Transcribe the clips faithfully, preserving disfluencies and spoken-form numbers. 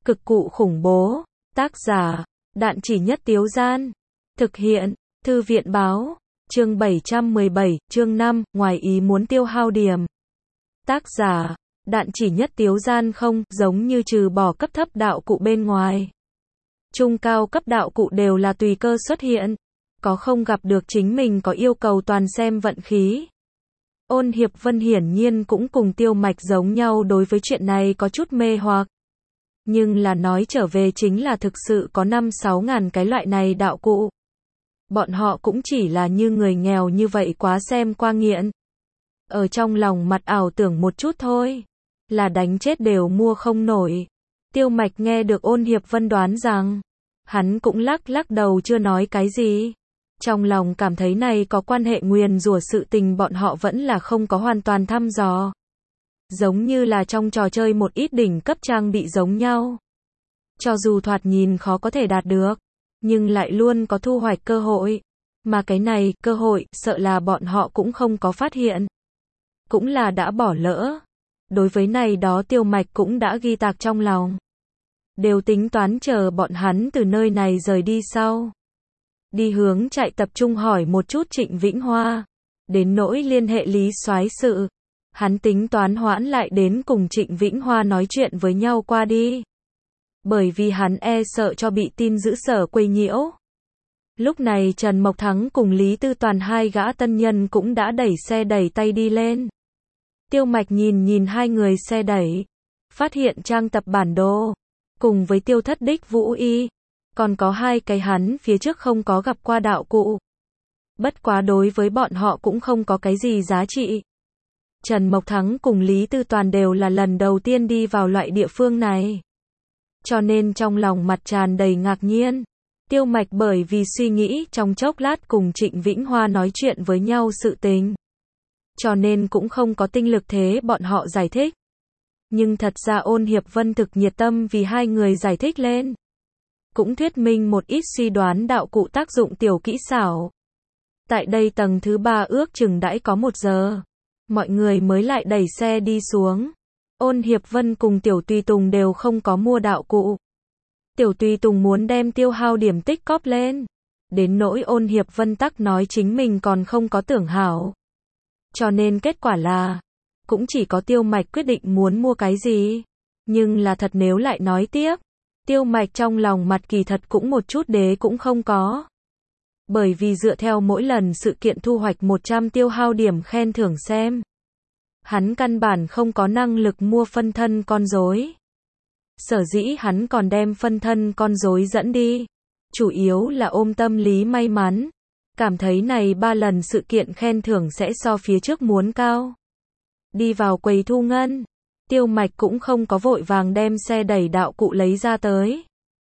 Cực cụ khủng bố. Tác giả, Đạn Chỉ Nhất Tiếu Gian. Thực hiện, Thư viện Báo. Chương bảy trăm mười bảy, chương năm, ngoài ý muốn tiêu hao điểm. Tác giả, Đạn Chỉ Nhất Tiếu Gian. Không, giống như trừ bỏ cấp thấp đạo cụ bên ngoài. Trung cao cấp đạo cụ đều là tùy cơ xuất hiện. Có không gặp được chính mình có yêu cầu toàn xem vận khí. Ôn Hiệp Vân hiển nhiên cũng cùng Tiêu Mạch giống nhau đối với chuyện này có chút mê hoặc. Nhưng là nói trở về chính là thực sự có năm sáu ngàn cái loại này đạo cụ. Bọn họ cũng chỉ là như người nghèo như vậy quá xem qua nghiện. Ở trong lòng mặt ảo tưởng một chút thôi. Là đánh chết đều mua không nổi. Tiêu Mạch nghe được Ôn Hiệp Vân đoán rằng. Hắn cũng lắc lắc đầu chưa nói cái gì. Trong lòng cảm thấy này có quan hệ nguyền rủa sự tình bọn họ vẫn là không có hoàn toàn thăm dò. Giống như là trong trò chơi một ít đỉnh cấp trang bị giống nhau. Cho dù thoạt nhìn khó có thể đạt được, nhưng lại luôn có thu hoạch cơ hội. Mà cái này, cơ hội, sợ là bọn họ cũng không có phát hiện. Cũng là đã bỏ lỡ. Đối với này đó Tiêu Mạch cũng đã ghi tạc trong lòng. Đều tính toán chờ bọn hắn từ nơi này rời đi sau. Đi hướng chạy tập trung hỏi một chút Trịnh Vĩnh Hoa. Đến nỗi liên hệ Lý Soái sự. Hắn tính toán hoãn lại đến cùng Trịnh Vĩnh Hoa nói chuyện với nhau qua đi. Bởi vì hắn e sợ cho bị tin giữ sở quấy nhiễu. Lúc này Trần Mộc Thắng cùng Lý Tư Toàn hai gã tân nhân cũng đã đẩy xe đẩy tay đi lên. Tiêu Mạch nhìn nhìn hai người xe đẩy. Phát hiện trang tập bản đồ. Cùng với Tiêu Thất Đích Vũ Y. Còn có hai cái hắn phía trước không có gặp qua đạo cụ. Bất quá đối với bọn họ cũng không có cái gì giá trị. Trần Mộc Thắng cùng Lý Tư Toàn đều là lần đầu tiên đi vào loại địa phương này. Cho nên trong lòng mặt tràn đầy ngạc nhiên. Tiêu Mạch bởi vì suy nghĩ trong chốc lát cùng Trịnh Vĩnh Hoa nói chuyện với nhau sự tình. Cho nên cũng không có tinh lực thế bọn họ giải thích. Nhưng thật ra Ôn Hiệp Vân thực nhiệt tâm vì hai người giải thích lên. Cũng thuyết minh một ít suy đoán đạo cụ tác dụng tiểu kỹ xảo. Tại đây tầng thứ ba ước chừng đãi có một giờ. Mọi người mới lại đẩy xe đi xuống. Ôn Hiệp Vân cùng Tiểu Tùy Tùng đều không có mua đạo cụ. Tiểu Tùy Tùng muốn đem tiêu hao điểm tích cóp lên. Đến nỗi Ôn Hiệp Vân tắc nói chính mình còn không có tưởng hảo. Cho nên kết quả là, cũng chỉ có Tiêu Mạch quyết định muốn mua cái gì. Nhưng là thật nếu lại nói tiếp, Tiêu Mạch trong lòng mặt kỳ thật cũng một chút đế cũng không có. Bởi vì dựa theo mỗi lần sự kiện thu hoạch một trăm tiêu hao điểm khen thưởng xem. Hắn căn bản không có năng lực mua phân thân con rối. Sở dĩ hắn còn đem phân thân con rối dẫn đi. Chủ yếu là ôm tâm lý may mắn. Cảm thấy này ba lần sự kiện khen thưởng sẽ so phía trước muốn cao. Đi vào quầy thu ngân. Tiêu Mạch cũng không có vội vàng đem xe đẩy đạo cụ lấy ra tới.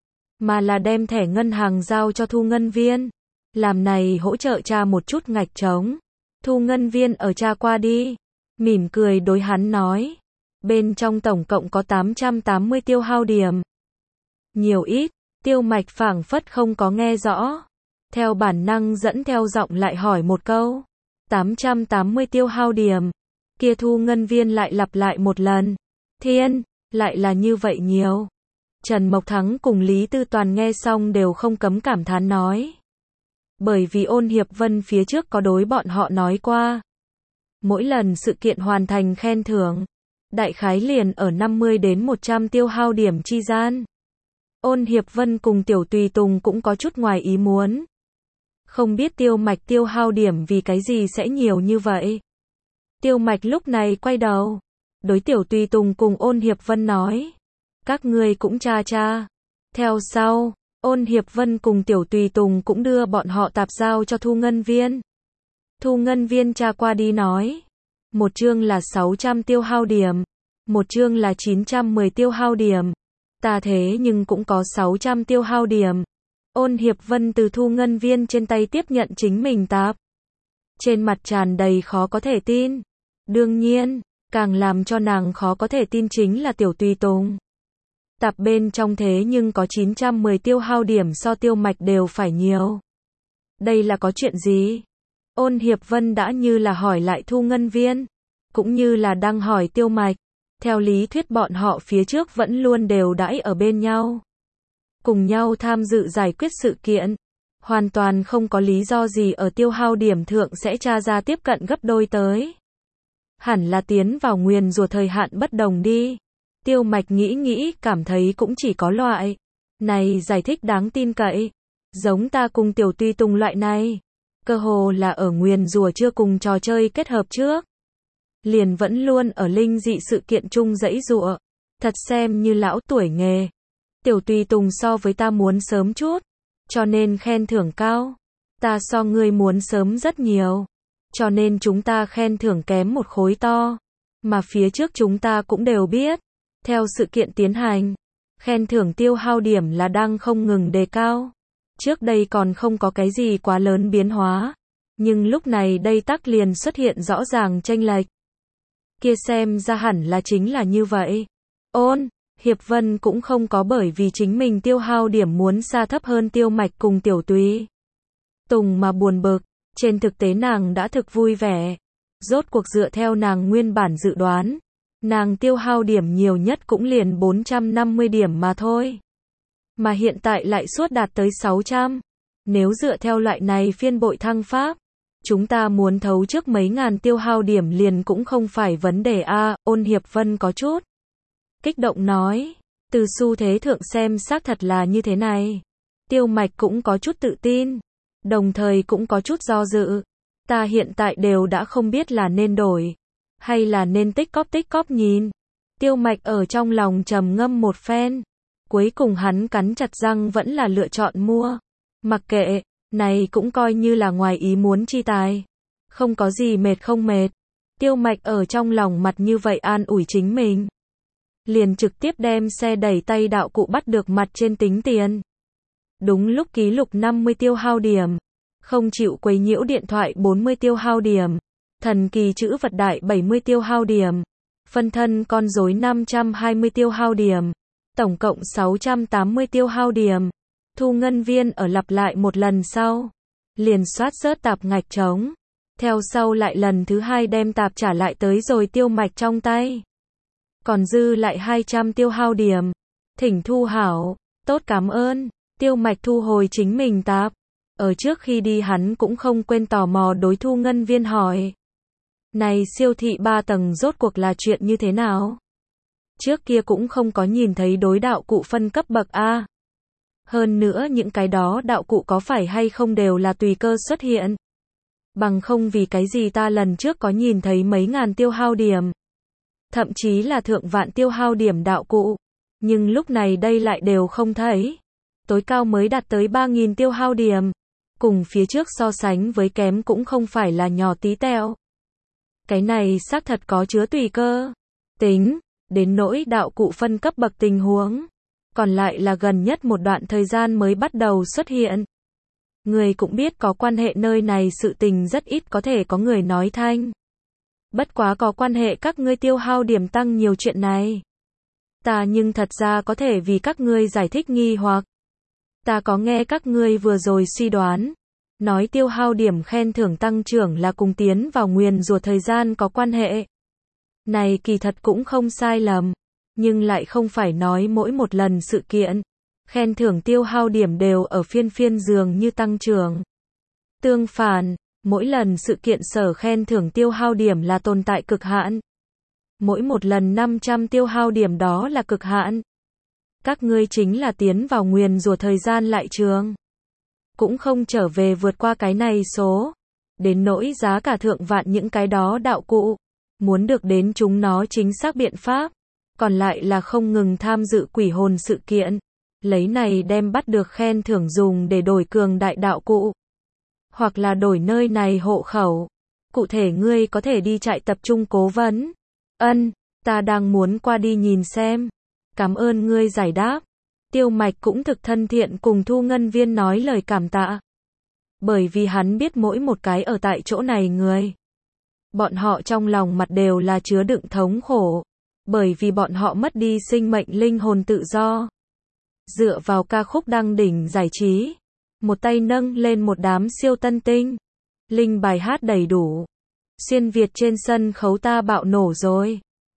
Mà là đem thẻ ngân hàng giao cho thu ngân viên. Làm này hỗ trợ tra một chút ngạch trống. Thu ngân viên ở tra qua đi. Mỉm cười đối hắn nói. Bên trong tổng cộng có tám trăm tám mươi tiêu hao điểm. Nhiều ít, Tiêu Mạch phảng phất không có nghe rõ. Theo bản năng dẫn theo giọng lại hỏi một câu. tám trăm tám mươi tiêu hao điểm. Kia thu ngân viên lại lặp lại một lần. Thiên, lại là như vậy nhiều. Trần Mộc Thắng cùng Lý Tư Toàn nghe xong đều không cấm cảm thán nói. Bởi vì Ôn Hiệp Vân phía trước có đối bọn họ nói qua. Mỗi lần sự kiện hoàn thành khen thưởng. Đại khái liền ở năm mươi đến một trăm tiêu hao điểm chi gian. Ôn Hiệp Vân cùng Tiểu Tùy Tùng cũng có chút ngoài ý muốn. Không biết Tiêu Mạch tiêu hao điểm vì cái gì sẽ nhiều như vậy. Tiêu Mạch lúc này quay đầu. Đối Tiểu Tùy Tùng cùng Ôn Hiệp Vân nói. Các ngươi cũng tra tra. Theo sau, Ôn Hiệp Vân cùng Tiểu Tùy Tùng cũng đưa bọn họ tạp giao cho thu ngân viên. Thu ngân viên tra qua đi nói. Một chương là sáu trăm tiêu hao điểm. Một chương là chín trăm mười tiêu hao điểm. Ta thế nhưng cũng có sáu trăm tiêu hao điểm. Ôn Hiệp Vân từ thu ngân viên trên tay tiếp nhận chính mình tạp. Trên mặt tràn đầy khó có thể tin. Đương nhiên, càng làm cho nàng khó có thể tin chính là Tiểu Tùy Tùng. Tạp bên trong thế nhưng có chín trăm mười tiêu hao điểm so Tiêu Mạch đều phải nhiều. Đây là có chuyện gì? Ôn Hiệp Vân đã như là hỏi lại thu ngân viên. Cũng như là đang hỏi Tiêu Mạch. Theo lý thuyết bọn họ phía trước vẫn luôn đều đãi ở bên nhau. Cùng nhau tham dự giải quyết sự kiện. Hoàn toàn không có lý do gì ở tiêu hao điểm thượng sẽ tra ra tiếp cận gấp đôi tới. Hẳn là tiến vào nguyền rủa thời hạn bất đồng đi. Tiêu Mạch nghĩ nghĩ cảm thấy cũng chỉ có loại này giải thích đáng tin cậy. Giống ta cùng Tiểu Tùy Tùng loại này. Cơ hồ là ở nguyền rủa chưa cùng trò chơi kết hợp trước. Liền vẫn luôn ở linh dị sự kiện chung dãy dụa. Thật xem như lão tuổi nghề. Tiểu Tùy Tùng so với ta muốn sớm chút. Cho nên khen thưởng cao. Ta so ngươi muốn sớm rất nhiều. Cho nên chúng ta khen thưởng kém một khối to. Mà phía trước chúng ta cũng đều biết. Theo sự kiện tiến hành. Khen thưởng tiêu hao điểm là đang không ngừng đề cao. Trước đây còn không có cái gì quá lớn biến hóa. Nhưng lúc này đây tắc liền xuất hiện rõ ràng chênh lệch. Kia xem ra hẳn là chính là như vậy. Ôn, Hiệp Vân cũng không có bởi vì chính mình tiêu hao điểm muốn xa thấp hơn Tiêu Mạch cùng Tiểu Tùy Tùng mà buồn bực. Trên thực tế nàng đã thực vui vẻ. Rốt cuộc dựa theo nàng nguyên bản dự đoán. Nàng tiêu hao điểm nhiều nhất cũng liền bốn trăm năm mươi điểm mà thôi. Mà hiện tại lại suốt đạt tới sáu trăm. Nếu dựa theo loại này phiên bội thăng pháp. Chúng ta muốn thấu trước mấy ngàn tiêu hao điểm liền cũng không phải vấn đề a. Ôn Hiệp Vân có chút kích động nói. Từ xu thế thượng xem xác thật là như thế này. Tiêu Mạch cũng có chút tự tin. Đồng thời cũng có chút do dự. Ta hiện tại đều đã không biết là nên đổi. Hay là nên tích cóp tích cóp nhìn. Tiêu Mạch ở trong lòng trầm ngâm một phen. Cuối cùng hắn cắn chặt răng vẫn là lựa chọn mua. Mặc kệ, này cũng coi như là ngoài ý muốn chi tài. Không có gì mệt không mệt. Tiêu Mạch ở trong lòng mặt như vậy an ủi chính mình. Liền trực tiếp đem xe đẩy tay đạo cụ bắt được mặt trên tính tiền. Đúng lúc ký lục năm mươi tiêu hao điểm. Không chịu quấy nhiễu điện thoại bốn mươi tiêu hao điểm. Thần kỳ chữ vật đại bảy mươi tiêu hao điểm. Phân thân con rối năm trăm hai mươi tiêu hao điểm. Tổng cộng sáu trăm tám mươi tiêu hao điểm. Thu ngân viên ở lặp lại một lần sau. Liền soát rớt tạp ngạch trống. Theo sau lại lần thứ hai đem tạp trả lại tới rồi Tiêu Mạch trong tay. Còn dư lại hai trăm tiêu hao điểm. Thỉnh thu hảo. Tốt cảm ơn. Tiêu Mạch thu hồi chính mình tạp. Ở trước khi đi hắn cũng không quên tò mò đối thu ngân viên hỏi. Này siêu thị ba tầng rốt cuộc là chuyện như thế nào? Trước kia cũng không có nhìn thấy đối đạo cụ phân cấp bậc A. Hơn nữa những cái đó đạo cụ có phải hay không đều là tùy cơ xuất hiện. Bằng không vì cái gì ta lần trước có nhìn thấy mấy ngàn tiêu hao điểm. Thậm chí là thượng vạn tiêu hao điểm đạo cụ. Nhưng lúc này đây lại đều không thấy. Tối cao mới đạt tới ba nghìn tiêu hao điểm. Cùng phía trước so sánh với kém cũng không phải là nhỏ tí tẹo. Cái này xác thật có chứa tùy cơ. Tính, đến nỗi đạo cụ phân cấp bậc tình huống. Còn lại là gần nhất một đoạn thời gian mới bắt đầu xuất hiện. Người cũng biết có quan hệ nơi này sự tình rất ít có thể có người nói thanh. Bất quá có quan hệ các ngươi tiêu hao điểm tăng nhiều chuyện này. Ta nhưng thật ra có thể vì các ngươi giải thích nghi hoặc. Ta có nghe các ngươi vừa rồi suy đoán. Nói tiêu hao điểm khen thưởng tăng trưởng là cùng tiến vào nguyền rủa thời gian có quan hệ. Này kỳ thật cũng không sai lầm. Nhưng lại không phải nói mỗi một lần sự kiện. Khen thưởng tiêu hao điểm đều ở phiên phiên dường như tăng trưởng. Tương phản, mỗi lần sự kiện sở khen thưởng tiêu hao điểm là tồn tại cực hạn. Mỗi một lần năm trăm tiêu hao điểm đó là cực hạn. Các ngươi chính là tiến vào nguyền rủa thời gian lại trường. Cũng không trở về vượt qua cái này số. Đến nỗi giá cả thượng vạn những cái đó đạo cụ. Muốn được đến chúng nó chính xác biện pháp. Còn lại là không ngừng tham dự quỷ hồn sự kiện. Lấy này đem bắt được khen thưởng dùng để đổi cường đại đạo cụ. Hoặc là đổi nơi này hộ khẩu. Cụ thể ngươi có thể đi trại tập trung cố vấn. Ân, ta đang muốn qua đi nhìn xem. Cảm ơn ngươi giải đáp. Tiêu Mạch cũng thực thân thiện cùng thu ngân viên nói lời cảm tạ. Bởi vì hắn biết mỗi một cái ở tại chỗ này người. Bọn họ trong lòng mặt đều là chứa đựng thống khổ. Bởi vì bọn họ mất đi sinh mệnh linh hồn tự do. Dựa vào ca khúc đăng đỉnh giải trí. Một tay nâng lên một đám siêu tân tinh. Linh bài hát đầy đủ. Xuyên Việt trên sân khấu ta bạo nổ rồi.